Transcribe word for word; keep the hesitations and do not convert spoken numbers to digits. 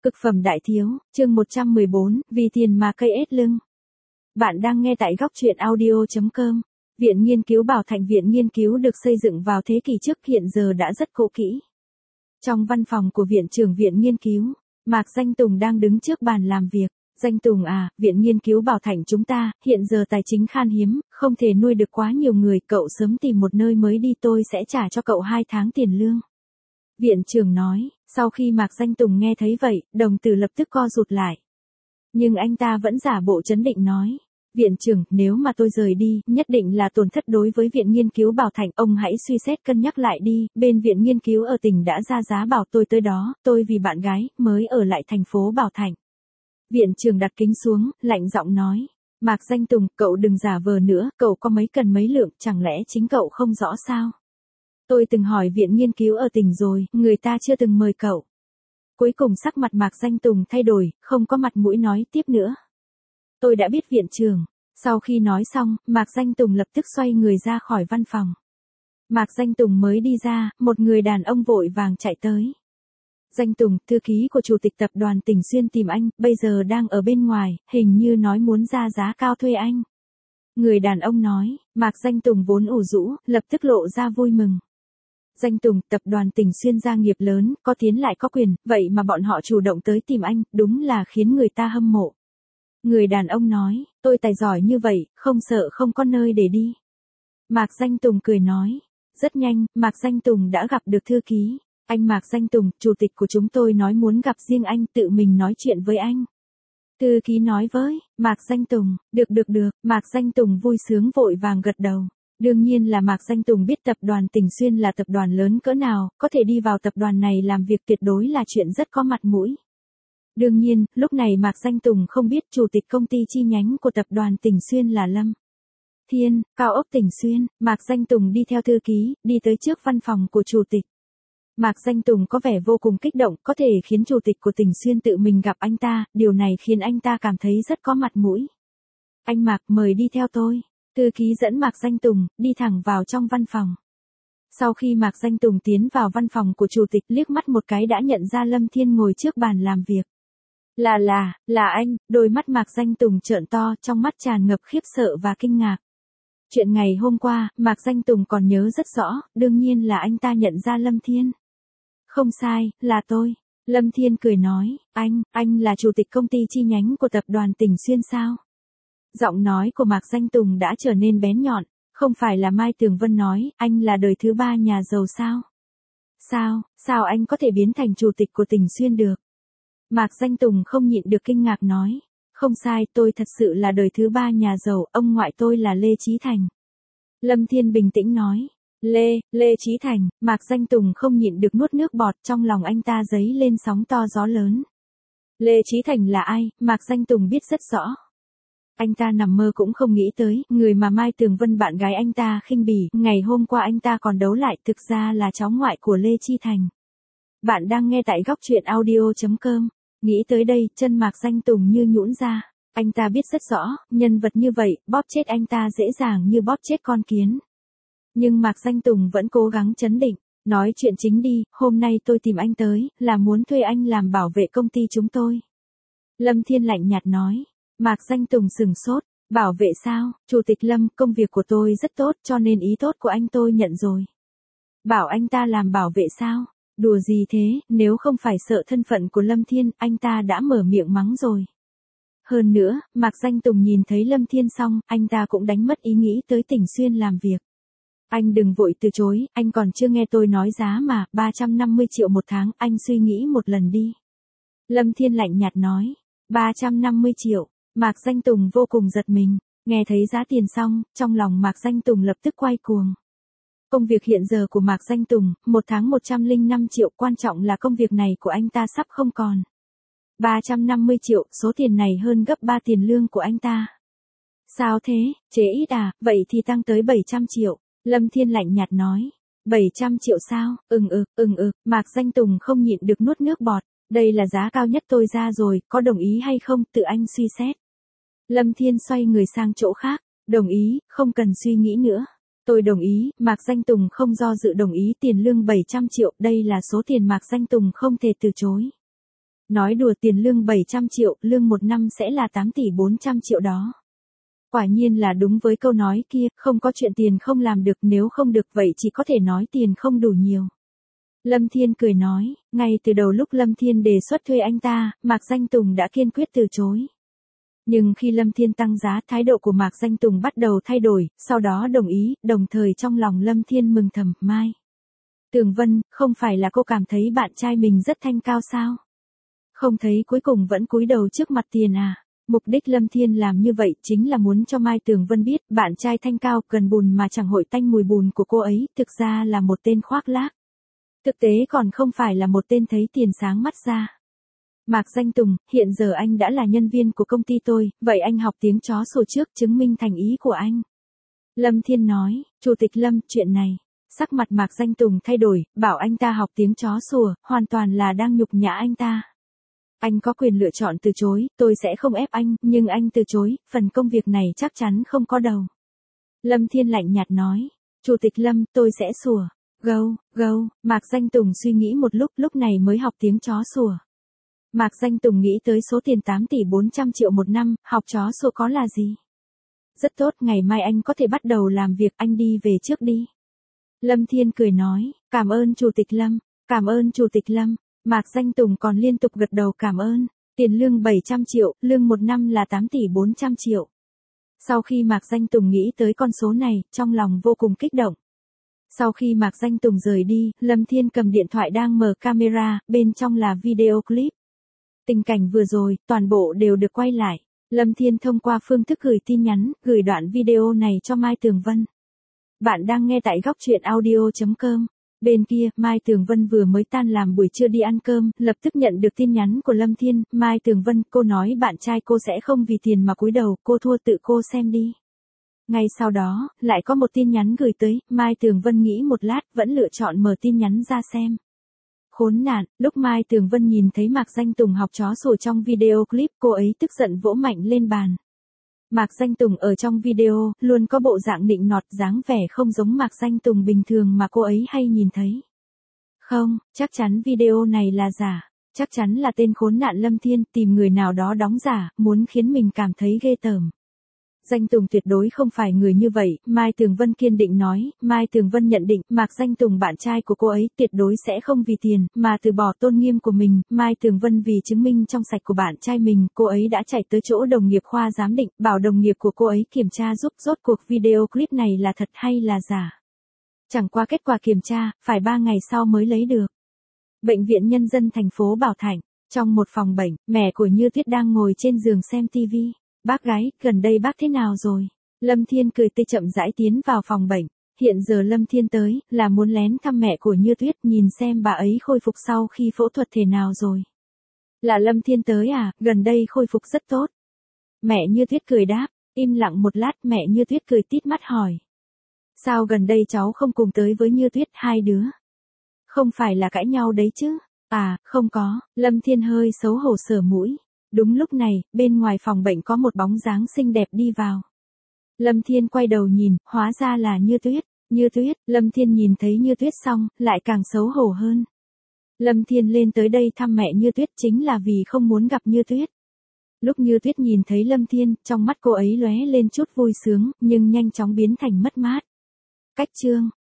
Cực phẩm đại thiếu, chương một trăm mười bốn, vì tiền mà cây ết lưng. Bạn đang nghe tại góc truyện audio chấm com. Viện Nghiên cứu Bảo Thạnh Viện Nghiên cứu được xây dựng vào thế kỷ trước, hiện giờ đã rất cũ kỹ. Trong văn phòng của Viện trưởng Viện Nghiên cứu, Mạc Danh Tùng đang đứng trước bàn làm việc. Danh Tùng à, Viện Nghiên cứu Bảo Thạnh chúng ta, hiện giờ tài chính khan hiếm, không thể nuôi được quá nhiều người, cậu sớm tìm một nơi mới đi, tôi sẽ trả cho cậu hai tháng tiền lương. Viện trưởng nói. Sau khi Mạc Danh Tùng nghe thấy vậy, đồng tử lập tức co rụt lại. Nhưng anh ta vẫn giả bộ trấn định nói. Viện trưởng, nếu mà tôi rời đi, nhất định là tổn thất đối với Viện Nghiên cứu Bảo Thạnh, ông hãy suy xét cân nhắc lại đi, bên Viện Nghiên cứu ở tỉnh đã ra giá bảo tôi tới đó, tôi vì bạn gái, mới ở lại thành phố Bảo Thạnh. Viện trưởng đặt kính xuống, lạnh giọng nói. Mạc Danh Tùng, cậu đừng giả vờ nữa, cậu có mấy cần mấy lượng, chẳng lẽ chính cậu không rõ sao? Tôi từng hỏi Viện Nghiên cứu ở tỉnh rồi, người ta chưa từng mời cậu. Cuối cùng sắc mặt Mạc Danh Tùng thay đổi, không có mặt mũi nói tiếp nữa. Tôi đã biết viện trưởng. Sau khi nói xong, Mạc Danh Tùng lập tức xoay người ra khỏi văn phòng. Mạc Danh Tùng mới đi ra, một người đàn ông vội vàng chạy tới. Danh Tùng, thư ký của chủ tịch tập đoàn Tỉnh Xuyên tìm anh, bây giờ đang ở bên ngoài, hình như nói muốn ra giá cao thuê anh. Người đàn ông nói. Mạc Danh Tùng vốn ủ rũ, lập tức lộ ra vui mừng. Danh Tùng, tập đoàn Tỉnh Xuyên gia nghiệp lớn, có tiến lại có quyền, vậy mà bọn họ chủ động tới tìm anh, đúng là khiến người ta hâm mộ. Người đàn ông nói, tôi tài giỏi như vậy, không sợ không có nơi để đi. Mạc Danh Tùng cười nói, rất nhanh, Mạc Danh Tùng đã gặp được thư ký. Anh Mạc Danh Tùng, chủ tịch của chúng tôi nói muốn gặp riêng anh, tự mình nói chuyện với anh. Thư ký nói với, Mạc Danh Tùng, được được được, Mạc Danh Tùng vui sướng vội vàng gật đầu. Đương nhiên là Mạc Danh Tùng biết tập đoàn Tỉnh Xuyên là tập đoàn lớn cỡ nào, có thể đi vào tập đoàn này làm việc tuyệt đối là chuyện rất có mặt mũi. Đương nhiên, lúc này Mạc Danh Tùng không biết chủ tịch công ty chi nhánh của tập đoàn Tỉnh Xuyên là Lâm Thiên, cao ốc Tỉnh Xuyên. Mạc Danh Tùng đi theo thư ký, đi tới trước văn phòng của chủ tịch. Mạc Danh Tùng có vẻ vô cùng kích động, có thể khiến chủ tịch của Tỉnh Xuyên tự mình gặp anh ta, điều này khiến anh ta cảm thấy rất có mặt mũi. Anh Mạc, mời đi theo tôi. Thư ký dẫn Mạc Danh Tùng, đi thẳng vào trong văn phòng. Sau khi Mạc Danh Tùng tiến vào văn phòng của chủ tịch, liếc mắt một cái đã nhận ra Lâm Thiên ngồi trước bàn làm việc. Là là, là anh, đôi mắt Mạc Danh Tùng trợn to, trong mắt tràn ngập khiếp sợ và kinh ngạc. Chuyện ngày hôm qua, Mạc Danh Tùng còn nhớ rất rõ, đương nhiên là anh ta nhận ra Lâm Thiên. Không sai, là tôi. Lâm Thiên cười nói, anh, anh là chủ tịch công ty chi nhánh của tập đoàn Tỉnh Xuyên sao? Giọng nói của Mạc Danh Tùng đã trở nên bén nhọn, không phải là Mai Tường Vân nói, anh là đời thứ ba nhà giàu sao? Sao, sao anh có thể biến thành chủ tịch của Tỉnh Xuyên được? Mạc Danh Tùng không nhịn được kinh ngạc nói, không sai, tôi thật sự là đời thứ ba nhà giàu, ông ngoại tôi là Lê Chí Thành. Lâm Thiên bình tĩnh nói, Lê, Lê Chí Thành. Mạc Danh Tùng không nhịn được nuốt nước bọt, trong lòng anh ta dấy lên sóng to gió lớn. Lê Chí Thành là ai, Mạc Danh Tùng biết rất rõ. Anh ta nằm mơ cũng không nghĩ tới, người mà Mai Tường Vân bạn gái anh ta khinh bỉ, ngày hôm qua anh ta còn đấu lại, thực ra là cháu ngoại của Lê Chí Thành. Bạn đang nghe tại góc truyện audio chấm com. Nghĩ tới đây, chân Mạc Danh Tùng như nhũn ra. Anh ta biết rất rõ, nhân vật như vậy, bóp chết anh ta dễ dàng như bóp chết con kiến. Nhưng Mạc Danh Tùng vẫn cố gắng trấn định. Nói chuyện chính đi, hôm nay tôi tìm anh tới, là muốn thuê anh làm bảo vệ công ty chúng tôi. Lâm Thiên lạnh nhạt nói. Mạc Danh Tùng sừng sốt, bảo vệ sao, Chủ tịch Lâm, công việc của tôi rất tốt cho nên ý tốt của anh tôi nhận rồi. Bảo anh ta làm bảo vệ sao, đùa gì thế, nếu không phải sợ thân phận của Lâm Thiên, anh ta đã mở miệng mắng rồi. Hơn nữa, Mạc Danh Tùng nhìn thấy Lâm Thiên xong, anh ta cũng đánh mất ý nghĩ tới Tỉnh Xuyên làm việc. Anh đừng vội từ chối, anh còn chưa nghe tôi nói giá mà, ba trăm năm mươi triệu một tháng, anh suy nghĩ một lần đi. Lâm Thiên lạnh nhạt nói, ba trăm năm mươi triệu. Mạc Danh Tùng vô cùng giật mình, nghe thấy giá tiền xong, trong lòng Mạc Danh Tùng lập tức quay cuồng. Công việc hiện giờ của Mạc Danh Tùng, một tháng một trăm lẻ năm triệu, quan trọng là công việc này của anh ta sắp không còn. ba trăm năm mươi triệu, số tiền này hơn gấp ba tiền lương của anh ta. Sao thế, chế ít à, vậy thì tăng tới bảy trăm triệu, Lâm Thiên lạnh nhạt nói. bảy trăm triệu sao, ừng ực, ừng ực, Mạc Danh Tùng không nhịn được nuốt nước bọt, đây là giá cao nhất tôi ra rồi, có đồng ý hay không, tự anh suy xét. Lâm Thiên xoay người sang chỗ khác, đồng ý, không cần suy nghĩ nữa. Tôi đồng ý, Mạc Danh Tùng không do dự đồng ý tiền lương bảy trăm triệu, đây là số tiền Mạc Danh Tùng không thể từ chối. Nói đùa, tiền lương bảy trăm triệu, lương một năm sẽ là tám tỷ bốn trăm triệu đó. Quả nhiên là đúng với câu nói kia, không có chuyện tiền không làm được, nếu không được vậy chỉ có thể nói tiền không đủ nhiều. Lâm Thiên cười nói, ngay từ đầu lúc Lâm Thiên đề xuất thuê anh ta, Mạc Danh Tùng đã kiên quyết từ chối. Nhưng khi Lâm Thiên tăng giá, thái độ của Mạc Danh Tùng bắt đầu thay đổi, sau đó đồng ý, đồng thời trong lòng Lâm Thiên mừng thầm, Mai Tường Vân, không phải là cô cảm thấy bạn trai mình rất thanh cao sao? Không thấy cuối cùng vẫn cúi đầu trước mặt tiền à? Mục đích Lâm Thiên làm như vậy chính là muốn cho Mai Tường Vân biết, bạn trai thanh cao, gần bùn mà chẳng hội tanh mùi bùn của cô ấy, thực ra là một tên khoác lác. Thực tế còn không phải là một tên thấy tiền sáng mắt ra. Mạc Danh Tùng, hiện giờ anh đã là nhân viên của công ty tôi, vậy anh học tiếng chó sủa trước chứng minh thành ý của anh. Lâm Thiên nói, Chủ tịch Lâm, chuyện này. Sắc mặt Mạc Danh Tùng thay đổi, bảo anh ta học tiếng chó sủa, hoàn toàn là đang nhục nhã anh ta. Anh có quyền lựa chọn từ chối, tôi sẽ không ép anh, nhưng anh từ chối, phần công việc này chắc chắn không có đầu. Lâm Thiên lạnh nhạt nói, Chủ tịch Lâm, tôi sẽ sủa. Gâu, gâu, Mạc Danh Tùng suy nghĩ một lúc, lúc này mới học tiếng chó sủa. Mạc Danh Tùng nghĩ tới số tiền tám tỷ bốn trăm triệu một năm, học chó sủa có là gì? Rất tốt, ngày mai anh có thể bắt đầu làm việc, anh đi về trước đi. Lâm Thiên cười nói, cảm ơn Chủ tịch Lâm, cảm ơn Chủ tịch Lâm. Mạc Danh Tùng còn liên tục gật đầu cảm ơn. Tiền lương bảy trăm triệu, lương một năm là tám tỷ bốn trăm triệu. Sau khi Mạc Danh Tùng nghĩ tới con số này, trong lòng vô cùng kích động. Sau khi Mạc Danh Tùng rời đi, Lâm Thiên cầm điện thoại đang mở camera, bên trong là video clip. Tình cảnh vừa rồi, toàn bộ đều được quay lại. Lâm Thiên thông qua phương thức gửi tin nhắn, gửi đoạn video này cho Mai Tường Vân. Bạn đang nghe tại góc truyện audio chấm com. Bên kia, Mai Tường Vân vừa mới tan làm buổi trưa đi ăn cơm, lập tức nhận được tin nhắn của Lâm Thiên. Mai Tường Vân, cô nói bạn trai cô sẽ không vì tiền mà cúi đầu, cô thua tự cô xem đi. Ngay sau đó, lại có một tin nhắn gửi tới, Mai Tường Vân nghĩ một lát, vẫn lựa chọn mở tin nhắn ra xem. Khốn nạn, lúc Mai Tường Vân nhìn thấy Mạc Danh Tùng học chó sủa trong video clip, cô ấy tức giận vỗ mạnh lên bàn. Mạc Danh Tùng ở trong video, luôn có bộ dạng nịnh nọt, dáng vẻ không giống Mạc Danh Tùng bình thường mà cô ấy hay nhìn thấy. Không, chắc chắn video này là giả. Chắc chắn là tên khốn nạn Lâm Thiên tìm người nào đó đóng giả, muốn khiến mình cảm thấy ghê tởm. Danh Tùng tuyệt đối không phải người như vậy, Mai Tường Vân kiên định nói. Mai Tường Vân nhận định, Mạc Danh Tùng bạn trai của cô ấy tuyệt đối sẽ không vì tiền, mà từ bỏ tôn nghiêm của mình. Mai Tường Vân vì chứng minh trong sạch của bạn trai mình, cô ấy đã chạy tới chỗ đồng nghiệp khoa giám định, bảo đồng nghiệp của cô ấy kiểm tra giúp rốt cuộc video clip này là thật hay là giả. Chẳng qua kết quả kiểm tra, phải ba ngày sau mới lấy được. Bệnh viện Nhân dân thành phố Bảo Thạnh, trong một phòng bệnh, mẹ của Như Tuyết đang ngồi trên giường xem tivi. Bác gái, gần đây bác thế nào rồi? Lâm Thiên cười tươi chậm rãi tiến vào phòng bệnh. Hiện giờ Lâm Thiên tới, là muốn lén thăm mẹ của Như Tuyết, nhìn xem bà ấy khôi phục sau khi phẫu thuật thế nào rồi. Là Lâm Thiên tới à, gần đây khôi phục rất tốt. Mẹ Như Tuyết cười đáp, im lặng một lát, mẹ Như Tuyết cười tít mắt hỏi. Sao gần đây cháu không cùng tới với Như Tuyết, hai đứa? Không phải là cãi nhau đấy chứ? À, không có, Lâm Thiên hơi xấu hổ sờ mũi. Đúng lúc này, bên ngoài phòng bệnh có một bóng dáng xinh đẹp đi vào. Lâm Thiên quay đầu nhìn, hóa ra là Như Tuyết. Như Tuyết, Lâm Thiên nhìn thấy Như Tuyết xong, lại càng xấu hổ hơn. Lâm Thiên lên tới đây thăm mẹ Như Tuyết chính là vì không muốn gặp Như Tuyết. Lúc Như Tuyết nhìn thấy Lâm Thiên, trong mắt cô ấy lóe lên chút vui sướng, nhưng nhanh chóng biến thành mất mát. Cách chương